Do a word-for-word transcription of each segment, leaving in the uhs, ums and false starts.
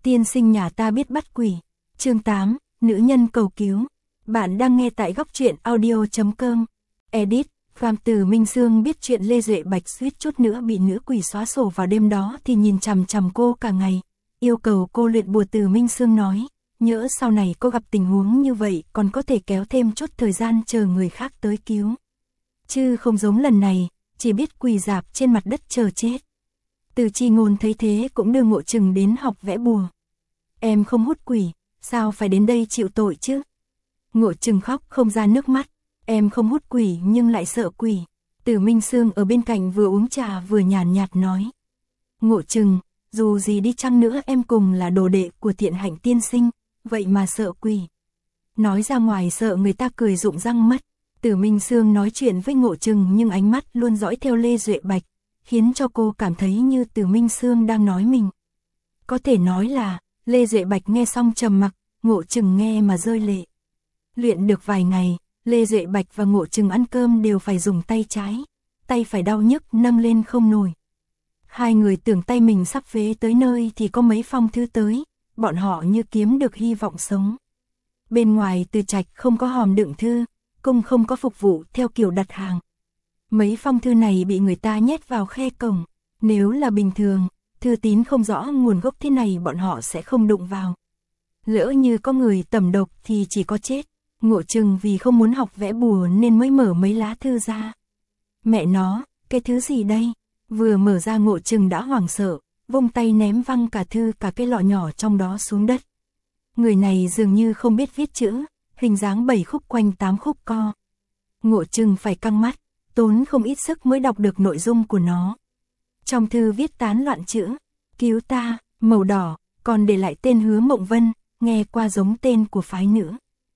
Tiên sinh nhà ta biết bắt quỷ. Chương tám, nữ nhân cầu cứu. Bạn đang nghe tại góc truyện audio chấm com. Edit, Phạm Từ Minh Sương biết chuyện Lê Duệ Bạch suýt chút nữa bị nữ quỷ xóa sổ vào đêm đó thì nhìn chằm chằm cô cả ngày, yêu cầu cô luyện bùa. Từ Minh Sương nói, nhỡ sau này cô gặp tình huống như vậy còn có thể kéo thêm chút thời gian chờ người khác tới cứu. Chứ không giống lần này, chỉ biết quỳ rạp trên mặt đất chờ chết. Từ Chi Ngôn thấy thế cũng đưa Ngộ Trừng đến học vẽ bùa. Em không hút quỷ, sao phải đến đây chịu tội chứ? Ngộ Trừng khóc không ra nước mắt, em không hút quỷ nhưng lại sợ quỷ. Từ Minh Sương ở bên cạnh vừa uống trà vừa nhàn nhạt nói. Ngộ Trừng, dù gì đi chăng nữa em cùng là đồ đệ của Thiện Hạnh tiên sinh, vậy mà sợ quỷ. Nói ra ngoài sợ người ta cười rụng răng mất. Từ Minh Sương nói chuyện với Ngộ Trừng nhưng ánh mắt luôn dõi theo Lê Duệ Bạch, khiến cho cô cảm thấy như Từ Minh Sương đang nói mình. Có thể nói là, Lê Duệ Bạch nghe xong trầm mặc, Ngộ Trừng nghe mà rơi lệ. Luyện được vài ngày, Lê Duệ Bạch và Ngộ Trừng ăn cơm đều phải dùng tay trái, tay phải đau nhức nâng lên không nổi. Hai người tưởng tay mình sắp phế tới nơi thì có mấy phong thư tới, bọn họ như kiếm được hy vọng sống. Bên ngoài Từ Trạch không có hòm đựng thư, cung không có phục vụ theo kiểu đặt hàng. Mấy phong thư này bị người ta nhét vào khe cổng, nếu là bình thường, thư tín không rõ nguồn gốc thế này bọn họ sẽ không đụng vào. Lỡ như có người tẩm độc thì chỉ có chết. Ngộ Trừng vì không muốn học vẽ bùa nên mới mở mấy lá thư ra. Mẹ nó, cái thứ gì đây? Vừa mở ra Ngộ Trừng đã hoảng sợ, vung tay ném văng cả thư cả cái lọ nhỏ trong đó xuống đất. Người này dường như không biết viết chữ, hình dáng bảy khúc quanh tám khúc co. Ngộ Trừng phải căng mắt, tốn không ít sức mới đọc được nội dung của nó. Trong thư viết tán loạn chữ, cứu ta, màu đỏ, còn để lại tên Hứa Mộng Vân, nghe qua giống tên của phái nữ.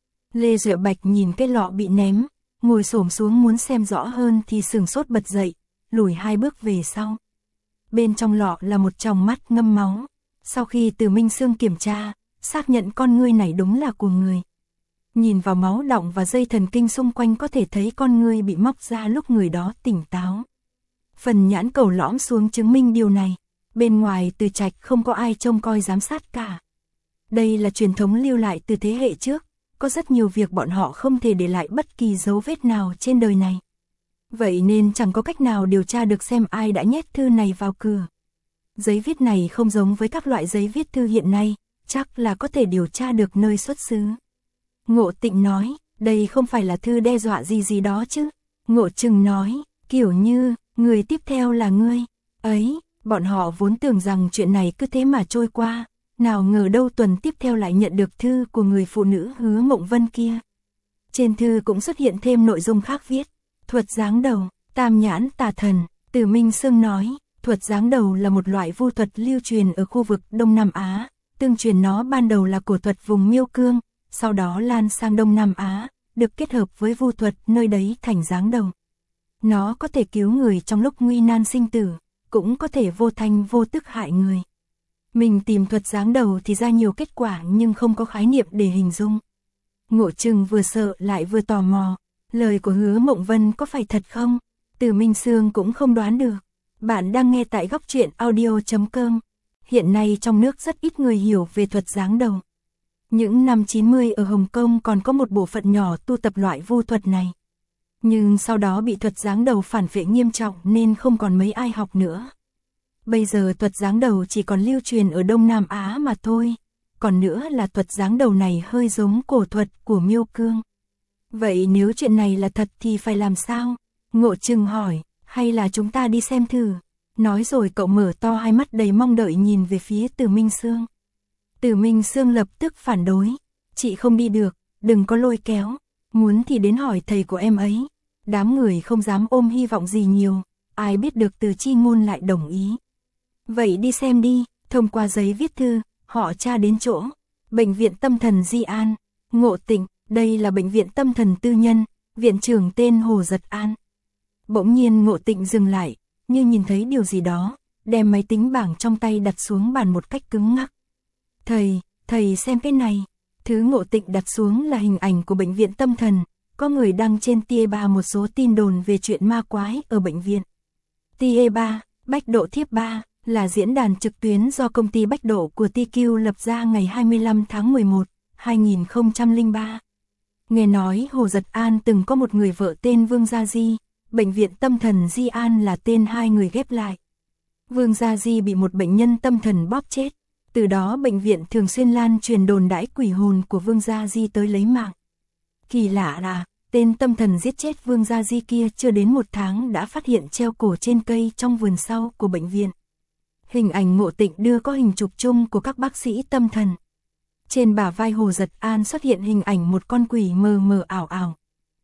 Lê Duệ Bạch nhìn cái lọ bị ném, ngồi xổm xuống muốn xem rõ hơn thì sửng sốt bật dậy, lùi hai bước về sau. Bên trong lọ là một tròng mắt ngâm máu. Sau khi Từ Minh Sương kiểm tra, xác nhận con ngươi này đúng là của người. Nhìn vào máu đọng và dây thần kinh xung quanh có thể thấy con ngươi bị móc ra lúc người đó tỉnh táo. Phần nhãn cầu lõm xuống chứng minh điều này. Bên ngoài Từ Trạch không có ai trông coi giám sát cả. Đây là truyền thống lưu lại từ thế hệ trước. Có rất nhiều việc bọn họ không thể để lại bất kỳ dấu vết nào trên đời này. Vậy nên chẳng có cách nào điều tra được xem ai đã nhét thư này vào cửa. Giấy viết này không giống với các loại giấy viết thư hiện nay, chắc là có thể điều tra được nơi xuất xứ. Ngộ Tịnh nói, đây không phải là thư đe dọa gì gì đó chứ. Ngộ Trừng nói, kiểu như, người tiếp theo là ngươi. Ấy, bọn họ vốn tưởng rằng chuyện này cứ thế mà trôi qua. Nào ngờ đâu tuần tiếp theo lại nhận được thư của người phụ nữ Hứa Mộng Vân kia. Trên thư cũng xuất hiện thêm nội dung khác viết. Thuật giáng đầu, tam nhãn tà thần. Từ Minh Sương nói, thuật giáng đầu là một loại vu thuật lưu truyền ở khu vực Đông Nam Á. Tương truyền nó ban đầu là cổ thuật vùng Miêu Cương, sau đó lan sang Đông Nam Á, được kết hợp với vu thuật nơi đấy thành giáng đầu. Nó có thể cứu người trong lúc nguy nan sinh tử, cũng có thể vô thanh vô tức hại người. Mình tìm thuật giáng đầu thì ra nhiều kết quả nhưng không có khái niệm để hình dung. Ngộ Trừng vừa sợ lại vừa tò mò, lời của Hứa Mộng Vân có phải thật không? Từ Minh Sương cũng không đoán được. Bạn đang nghe tại góc truyện audio chấm com. Hiện nay trong nước rất ít người hiểu về thuật giáng đầu. Những năm chín mươi ở Hồng Kông còn có một bộ phận nhỏ tu tập loại vu thuật này. Nhưng sau đó bị thuật giáng đầu phản vệ nghiêm trọng nên không còn mấy ai học nữa. Bây giờ thuật giáng đầu chỉ còn lưu truyền ở Đông Nam Á mà thôi. Còn nữa là thuật giáng đầu này hơi giống cổ thuật của Miêu Cương. Vậy nếu chuyện này là thật thì phải làm sao? Ngộ Trừng hỏi, hay là chúng ta đi xem thử? Nói rồi cậu mở to hai mắt đầy mong đợi nhìn về phía Từ Minh Sương. Từ Minh Sương lập tức phản đối. Chị không đi được, đừng có lôi kéo. Muốn thì đến hỏi thầy của em ấy. Đám người không dám ôm hy vọng gì nhiều. Ai biết được Từ Chi Ngôn lại đồng ý. Vậy đi xem đi. Thông qua giấy viết thư, họ tra đến chỗ Bệnh viện Tâm thần Di An. Ngộ Tịnh, đây là bệnh viện tâm thần tư nhân, viện trưởng tên Hồ Giật An. Bỗng nhiên Ngộ Tịnh dừng lại, như nhìn thấy điều gì đó, đem máy tính bảng trong tay đặt xuống bàn một cách cứng ngắc. Thầy, thầy xem cái này. Thứ Ngộ Tịnh đặt xuống là hình ảnh của bệnh viện tâm thần, có người đăng trên T E ba một số tin đồn về chuyện ma quái ở bệnh viện. T E ba, Bách Độ Thiếp ba, là diễn đàn trực tuyến do công ty Bách Độ của tê quy lập ra ngày hai mươi lăm tháng mười một, hai nghìn không trăm lẻ ba. Nghe nói Hồ Dật An từng có một người vợ tên Vương Gia Di, bệnh viện tâm thần Di An là tên hai người ghép lại. Vương Gia Di bị một bệnh nhân tâm thần bóp chết, từ đó bệnh viện thường xuyên lan truyền đồn đãi quỷ hồn của Vương Gia Di tới lấy mạng. Kỳ lạ là, tên tâm thần giết chết Vương Gia Di kia chưa đến một tháng đã phát hiện treo cổ trên cây trong vườn sau của bệnh viện. Hình ảnh Ngộ Tịnh đưa có hình chụp chung của các bác sĩ tâm thần. Trên bả vai Hồ Dật An xuất hiện hình ảnh một con quỷ mờ mờ ảo ảo.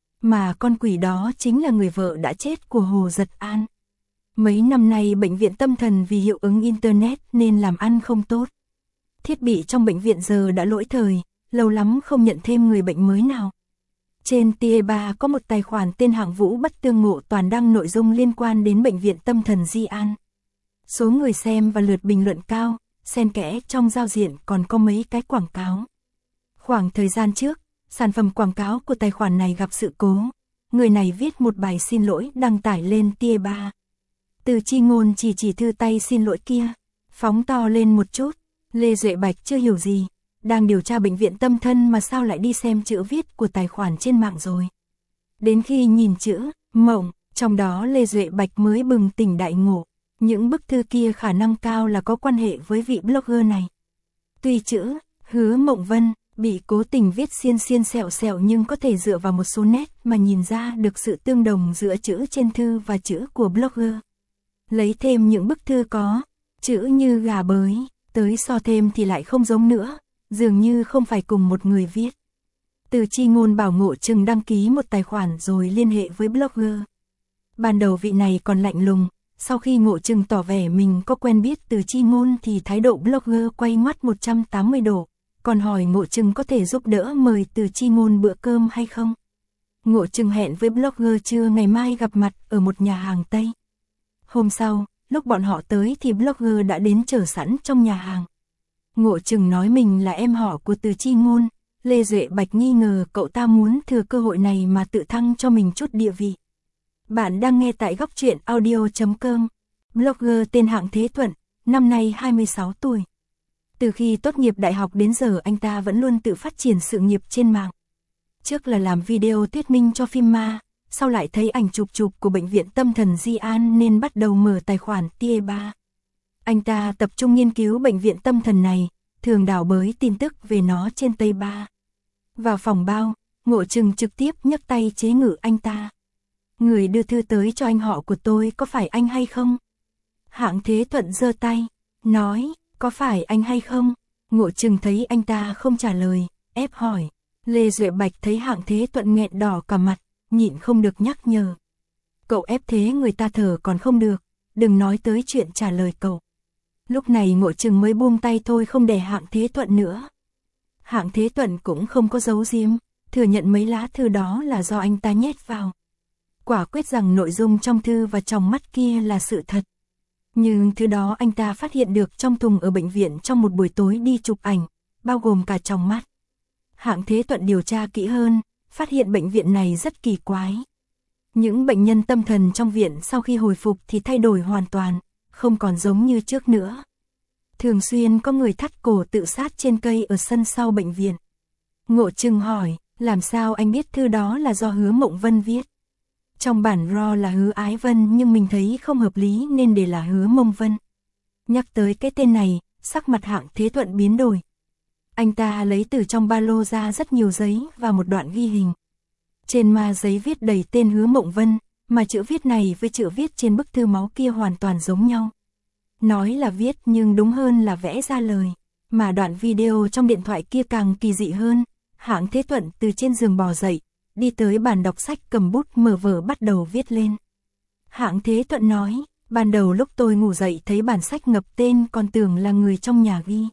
Mà con quỷ đó chính là người vợ đã chết của Hồ Dật An. Mấy năm nay bệnh viện tâm thần vì hiệu ứng Internet nên làm ăn không tốt. Thiết bị trong bệnh viện giờ đã lỗi thời, lâu lắm không nhận thêm người bệnh mới nào. Trên tê e ba có một tài khoản tên Hạng Vũ Bất Tương Ngộ toàn đăng nội dung liên quan đến bệnh viện tâm thần Di An. Số người xem và lượt bình luận cao, xen kẽ trong giao diện còn có mấy cái quảng cáo. Khoảng thời gian trước, sản phẩm quảng cáo của tài khoản này gặp sự cố. Người này viết một bài xin lỗi đăng tải lên tê e ba. Từ Chi Ngôn chỉ chỉ thư tay xin lỗi kia, phóng to lên một chút. Lê Duệ Bạch chưa hiểu gì, đang điều tra bệnh viện tâm thần mà sao lại đi xem chữ viết của tài khoản trên mạng rồi. Đến khi nhìn chữ mộng, trong đó Lê Duệ Bạch mới bừng tỉnh đại ngộ. Những bức thư kia khả năng cao là có quan hệ với vị blogger này. Tuy chữ Hứa Mộng Vân bị cố tình viết xiên xiên xẹo xẹo nhưng có thể dựa vào một số nét mà nhìn ra được sự tương đồng giữa chữ trên thư và chữ của blogger. Lấy thêm những bức thư có chữ như gà bới, tới so thêm thì lại không giống nữa, dường như không phải cùng một người viết. Từ Chi Ngôn bảo Ngộ Trừng đăng ký một tài khoản rồi liên hệ với blogger. Ban đầu vị này còn lạnh lùng, sau khi Ngộ Trừng tỏ vẻ mình có quen biết Từ Chi Ngôn thì thái độ blogger quay ngoắt một trăm tám mươi độ, còn hỏi Ngộ Trừng có thể giúp đỡ mời Từ Chi Ngôn bữa cơm hay không. Ngộ Trừng hẹn với blogger trưa ngày mai gặp mặt ở một nhà hàng Tây. Hôm sau, lúc bọn họ tới thì blogger đã đến chờ sẵn trong nhà hàng. Ngộ Trừng nói mình là em họ của Từ Chi Ngôn, Lê Duệ Bạch nghi ngờ cậu ta muốn thừa cơ hội này mà tự thăng cho mình chút địa vị. Bạn đang nghe tại góc truyện audio chấm com. Blogger tên Hạng Thế Thuận, năm nay hai mươi sáu tuổi. Từ khi tốt nghiệp đại học đến giờ anh ta vẫn luôn tự phát triển sự nghiệp trên mạng. Trước là làm video thuyết minh cho phim ma, sau lại thấy ảnh chụp chụp của bệnh viện tâm thần Di An nên bắt đầu mở tài khoản tê e ba. Anh ta tập trung nghiên cứu bệnh viện tâm thần này, thường đào bới tin tức về nó trên Tây Ba. Vào phòng bao, Ngộ Trừng trực tiếp nhấc tay chế ngự anh ta. Người đưa thư tới cho anh họ của tôi có phải anh hay không? Hạng Thế Thuận giơ tay, nói, có phải anh hay không? Ngộ Trừng thấy anh ta không trả lời, ép hỏi. Lê Duệ Bạch thấy Hạng Thế Thuận nghẹn đỏ cả mặt, nhịn không được nhắc nhở. Cậu ép thế người ta thở còn không được, đừng nói tới chuyện trả lời cậu. Lúc này Ngộ Trừng mới buông tay thôi không để Hạng Thế Thuận nữa. Hạng Thế Thuận cũng không có giấu giếm, thừa nhận mấy lá thư đó là do anh ta nhét vào. Quả quyết rằng nội dung trong thư và trong mắt kia là sự thật. Nhưng thứ đó anh ta phát hiện được trong thùng ở bệnh viện trong một buổi tối đi chụp ảnh, bao gồm cả trong mắt. Hạng Thế Thuận điều tra kỹ hơn, phát hiện bệnh viện này rất kỳ quái. Những bệnh nhân tâm thần trong viện sau khi hồi phục thì thay đổi hoàn toàn, không còn giống như trước nữa. Thường xuyên có người thắt cổ tự sát trên cây ở sân sau bệnh viện. Ngộ Trừng hỏi, làm sao anh biết thư đó là do Hứa Mộng Vân viết? Trong bản raw là Hứa Ái Vân nhưng mình thấy không hợp lý nên để là Hứa Mông Vân. Nhắc tới cái tên này, sắc mặt Hạng Thế Thuận biến đổi. Anh ta lấy từ trong ba lô ra rất nhiều giấy và một đoạn ghi hình. Trên ma giấy viết đầy tên Hứa Mộng Vân, mà chữ viết này với chữ viết trên bức thư máu kia hoàn toàn giống nhau. Nói là viết nhưng đúng hơn là vẽ ra lời. Mà đoạn video trong điện thoại kia càng kỳ dị hơn. Hạng Thế Thuận từ trên giường bò dậy, đi tới bàn đọc sách cầm bút mở vở bắt đầu viết lên. Hạng Thế Thuận nói, ban đầu lúc tôi ngủ dậy thấy bản sách ngập tên còn tưởng là người trong nhà ghi.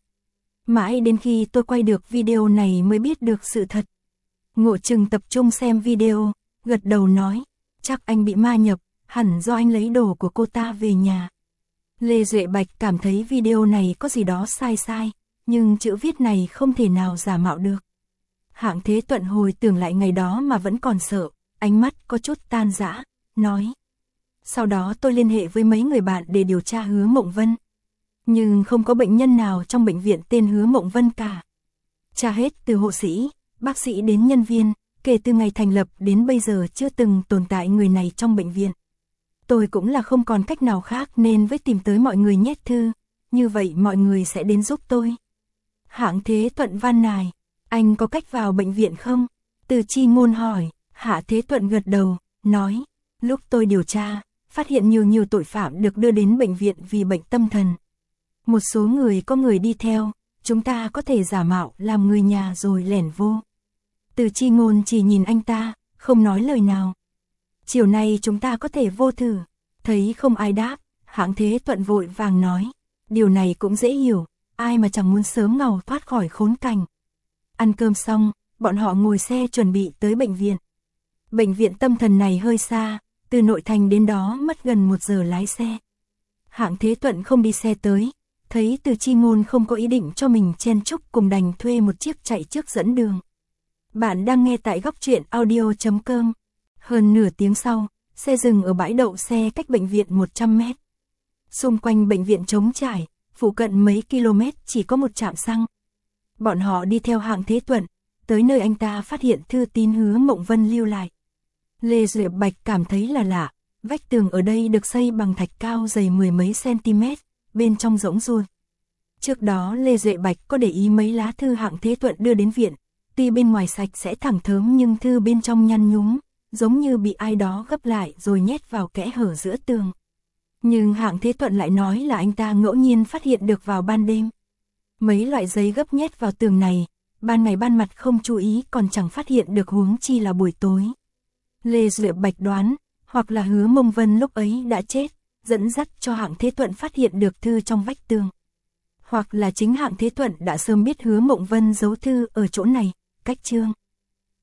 Mãi đến khi tôi quay được video này mới biết được sự thật. Ngộ Trừng tập trung xem video, gật đầu nói, chắc anh bị ma nhập, hẳn do anh lấy đồ của cô ta về nhà. Lê Duệ Bạch cảm thấy video này có gì đó sai sai, nhưng chữ viết này không thể nào giả mạo được. Hạng Thế Thuận hồi tưởng lại ngày đó mà vẫn còn sợ, ánh mắt có chút tan rã, nói. Sau đó tôi liên hệ với mấy người bạn để điều tra Hứa Mộng Vân, Nhưng không có bệnh nhân nào trong bệnh viện tên Hứa Mộng Vân cả. Tra hết từ hộ sĩ, bác sĩ đến nhân viên, kể từ ngày thành lập đến bây giờ chưa từng tồn tại người này trong bệnh viện. Tôi cũng là không còn cách nào khác nên mới tìm tới mọi người nhét thư, như vậy mọi người sẽ đến giúp tôi. Hạng Thế Thuận van nài, anh có cách vào bệnh viện không? Từ Chi Ngôn hỏi, Hạ Thế Thuận gật đầu, nói, lúc tôi điều tra, phát hiện nhiều nhiều tội phạm được đưa đến bệnh viện vì bệnh tâm thần. Một số người có người đi theo, chúng ta có thể giả mạo làm người nhà rồi lẻn vô. Từ Chi Ngôn chỉ nhìn anh ta, không nói lời nào. Chiều nay chúng ta có thể vô thử. Thấy không ai đáp, Hạng Thế Thuận vội vàng nói, điều này cũng dễ hiểu, ai mà chẳng muốn sớm ngầu thoát khỏi khốn cảnh. Ăn cơm xong, bọn họ ngồi xe chuẩn bị tới bệnh viện. Bệnh viện tâm thần này hơi xa, từ nội thành đến đó mất gần một giờ lái xe. Hạng Thế Thuận không đi xe tới, thấy Từ Chi Ngôn không có ý định cho mình chen chúc cùng đành thuê một chiếc chạy trước dẫn đường. Bạn đang nghe tại góc truyện audio chấm com. Hơn nửa tiếng sau, xe dừng ở bãi đậu xe cách bệnh viện một trăm mét. Xung quanh bệnh viện trống trải, phụ cận mấy km chỉ có một trạm xăng. Bọn họ đi theo Hạng Thế Thuận, tới nơi anh ta phát hiện thư tín Hứa Mộng Vân lưu lại. Lê Duệ Bạch cảm thấy là lạ, vách tường ở đây được xây bằng thạch cao dày mười mấy cm, bên trong rỗng ruột. Trước đó Lê Duệ Bạch có để ý mấy lá thư Hạng Thế Thuận đưa đến viện, tuy bên ngoài sạch sẽ thẳng thớm nhưng thư bên trong nhăn nhúm, giống như bị ai đó gấp lại rồi nhét vào kẽ hở giữa tường. Nhưng Hạng Thế Thuận lại nói là anh ta ngẫu nhiên phát hiện được vào ban đêm. Mấy loại giấy gấp nhét vào tường này, ban ngày ban mặt không chú ý còn chẳng phát hiện được huống chi là buổi tối. Lê Duệ Bạch đoán, hoặc là Hứa Mộng Vân lúc ấy đã chết, dẫn dắt cho Hạng Thế Thuận phát hiện được thư trong vách tường. Hoặc là chính Hạng Thế Thuận đã sớm biết Hứa Mộng Vân giấu thư ở chỗ này, cách chương.